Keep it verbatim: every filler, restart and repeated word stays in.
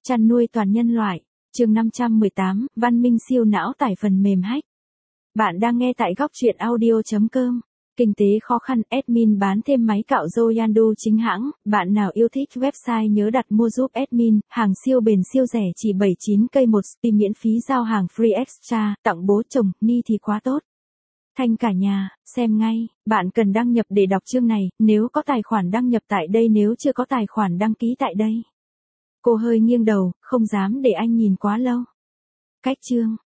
Chăn nuôi toàn nhân loại, chương năm trăm mười tám, văn minh siêu não tải phần mềm hack. Bạn đang nghe tại góc truyện audio chấm com. Kinh tế khó khăn, admin bán thêm máy cạo râu Yandu chính hãng, bạn nào yêu thích website nhớ đặt mua giúp admin, hàng siêu bền siêu rẻ chỉ bảy mươi chín cây một xê miễn phí giao hàng free extra, tặng bố chồng, ni thì quá tốt. Thanh cả nhà, xem ngay, bạn cần đăng nhập để đọc chương này, nếu có tài khoản đăng nhập tại đây nếu chưa có tài khoản đăng ký tại đây. Cô hơi nghiêng đầu, không dám để anh nhìn quá lâu. Cách chương,